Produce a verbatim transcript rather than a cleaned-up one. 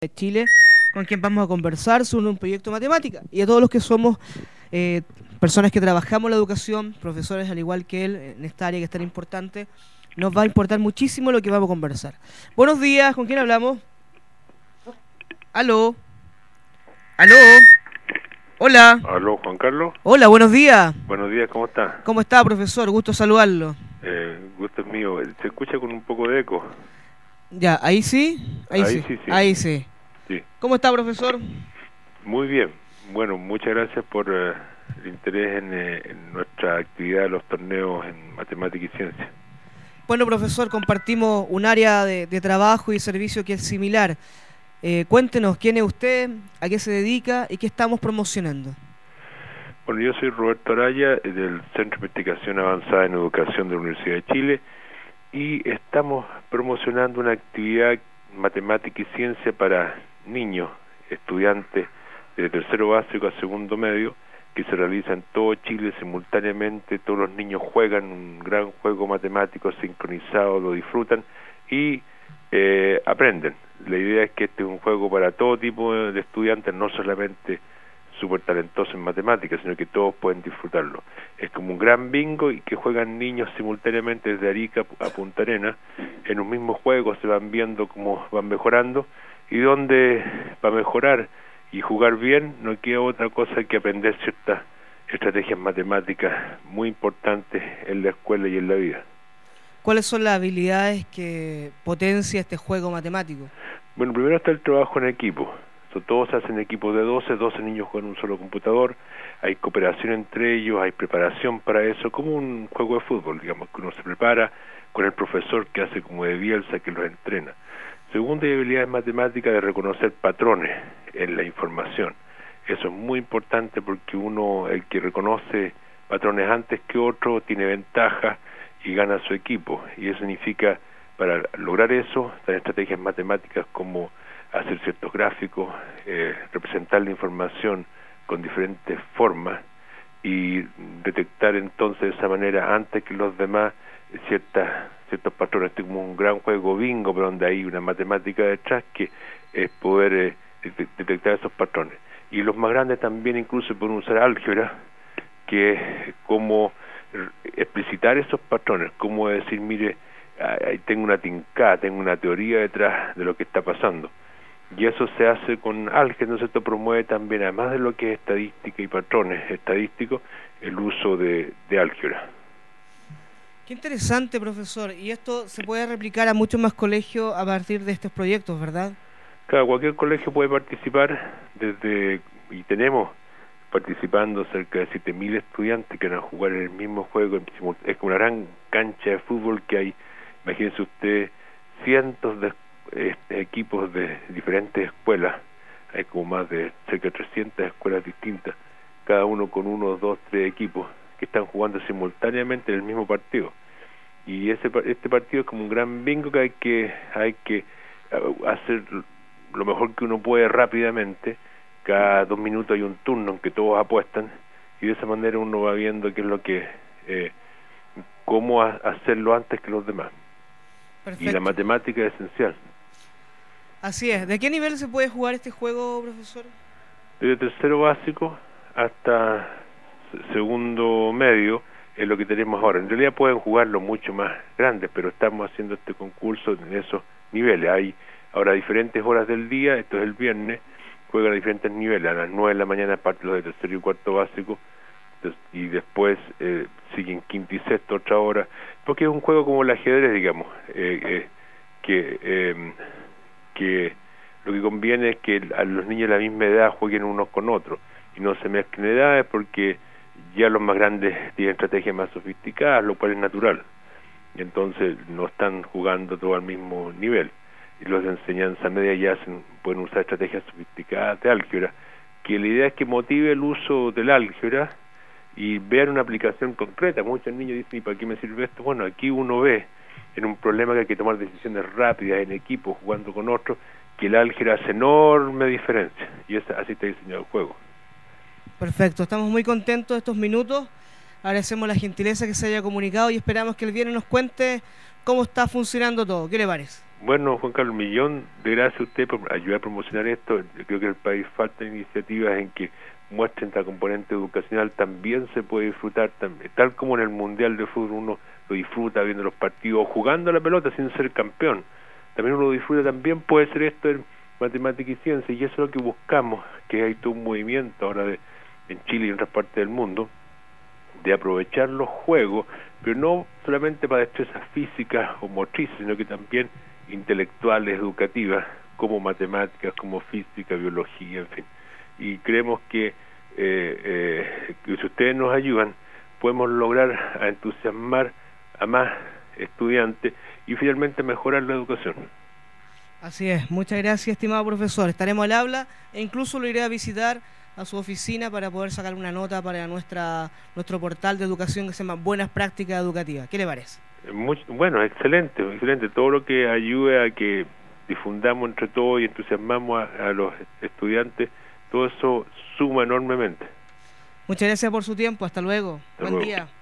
de Chile, con quien vamos a conversar sobre un proyecto de matemática. Y a todos los que somos eh, personas que trabajamos en la educación, profesores al igual que él, en esta área que es tan importante, nos va a importar muchísimo lo que vamos a conversar. Buenos días, ¿con quién hablamos? ¿Aló? ¿Aló? Hola. Aló, Juan Carlos. Hola, buenos días. Buenos días, ¿cómo está? ¿Cómo está, profesor? Gusto saludarlo. Eh, gusto es mío. Se escucha con un poco de eco. Ya, ¿ahí sí? Ahí, Ahí sí. sí, sí. Ahí sí. Sí. ¿Cómo está, profesor? Muy bien. Bueno, muchas gracias por eh, el interés en, eh, en nuestra actividad de los torneos en matemática y ciencia. Bueno, profesor, compartimos un área de, de trabajo y servicio que es similar. Eh, cuéntenos quién es usted, a qué se dedica y qué estamos promocionando. Bueno, yo soy Roberto Araya, del Centro de Investigación Avanzada en Educación de la Universidad de Chile, y estamos promocionando una actividad matemática y ciencia para niños, estudiantes de tercero básico a segundo medio, que se realiza en todo Chile simultáneamente. Todos los niños juegan un gran juego matemático sincronizado, lo disfrutan y eh, aprenden. La idea es que este es un juego para todo tipo de estudiantes, no solamente súper talentosos en matemáticas, sino que todos pueden disfrutarlo. Es como un gran bingo y que juegan niños simultáneamente desde Arica a Punta Arenas. En un mismo juego se van viendo cómo van mejorando, y donde para mejorar y jugar bien no queda otra cosa que aprender ciertas estrategias matemáticas muy importantes en la escuela y en la vida. ¿Cuáles son las habilidades que potencia este juego matemático? Bueno, primero está el trabajo en equipo. So, todos hacen equipos de doce, doce niños juegan un solo computador, hay cooperación entre ellos, hay preparación para eso, como un juego de fútbol, digamos, que uno se prepara con el profesor que hace como de Bielsa, que los entrena. Segundo, hay habilidades matemáticas de reconocer patrones en la información. Eso es muy importante porque uno, el que reconoce patrones antes que otro, tiene ventaja y gana su equipo. Y eso significa, para lograr eso, están estrategias matemáticas como hacer ciertos gráficos, eh, representar la información con diferentes formas y detectar entonces de esa manera antes que los demás ciertas, ciertos patrones. Este es como un gran juego bingo, pero donde hay una matemática detrás que es poder eh, detectar esos patrones. Y los más grandes también incluso pueden usar álgebra, que es como explicitar esos patrones, como decir, mire, ahí tengo una tincada, tengo una teoría detrás de lo que está pasando. Y eso se hace con álgebra. Entonces esto promueve también, además de lo que es estadística y patrones estadísticos, el uso de, de álgebra. Qué interesante, profesor. Y esto se puede replicar a muchos más colegios a partir de estos proyectos, ¿verdad? Claro, cualquier colegio puede participar, desde y tenemos participando cerca de siete mil estudiantes que van a jugar en el mismo juego. Es como una gran cancha de fútbol que hay, imagínense usted, cientos de Este, equipos de diferentes escuelas. Hay como más de cerca de trescientas escuelas distintas, cada uno con uno, dos, tres equipos que están jugando simultáneamente en el mismo partido. Y ese este partido es como un gran bingo que hay que hay que hacer lo mejor que uno puede rápidamente. Cada dos minutos hay un turno en que todos apuestan, y de esa manera uno va viendo qué es lo que eh, cómo hacerlo antes que los demás. Perfecto. Y la matemática es esencial. Así es. ¿De qué nivel se puede jugar este juego, profesor? Desde tercero básico hasta segundo medio es lo que tenemos ahora. En realidad pueden jugarlo mucho más grandes, pero estamos haciendo este concurso en esos niveles. Hay ahora diferentes horas del día, esto es el viernes, juegan a diferentes niveles. A las nueve de la mañana parte los de tercero y cuarto básico, y después eh, siguen quinto y sexto otra hora, porque es un juego como el ajedrez, digamos, eh, eh, que eh, que lo que conviene es que a los niños de la misma edad jueguen unos con otros y no se mezclen edades, porque ya los más grandes tienen estrategias más sofisticadas, lo cual es natural, y entonces no están jugando todo al mismo nivel. Y los de enseñanza media ya hacen, pueden usar estrategias sofisticadas de álgebra, que la idea es que motive el uso del álgebra y vean una aplicación concreta. Muchos niños dicen, ¿y para qué me sirve esto? Bueno, aquí uno ve en un problema que hay que tomar decisiones rápidas en equipo, jugando con otros, que el álgebra hace enorme diferencia, y es, así está diseñado el juego. Perfecto, estamos muy contentos de estos minutos, agradecemos la gentileza que se haya comunicado y esperamos que el viernes nos cuente cómo está funcionando todo. ¿Qué le parece? Bueno, Juan Carlos, millón de gracias a usted por ayudar a promocionar esto. Yo creo que en el país faltan iniciativas en que muestren esta componente educacional. También se puede disfrutar, tal como en el Mundial de Fútbol uno lo disfruta viendo los partidos, jugando a la pelota sin ser campeón. También uno lo disfruta, también puede ser esto en matemática y ciencia, y eso es lo que buscamos, que hay todo un movimiento ahora de, en Chile y en otras partes del mundo, de aprovechar los juegos, pero no solamente para destrezas físicas o motrices, sino que también intelectuales, educativas, como matemáticas, como física, biología, en fin. Y creemos que, eh, eh, que si ustedes nos ayudan, podemos lograr a entusiasmar a más estudiantes y finalmente mejorar la educación. Así es, muchas gracias, estimado profesor. Estaremos al habla e incluso lo iré a visitar a su oficina para poder sacar una nota para nuestra nuestro portal de educación que se llama Buenas Prácticas Educativas. ¿Qué le parece? Muy, bueno, excelente, excelente. Todo lo que ayude a que difundamos entre todos y entusiasmamos a, a los estudiantes, todo eso suma enormemente. Muchas gracias por su tiempo. Hasta luego. Hasta Buen luego. día.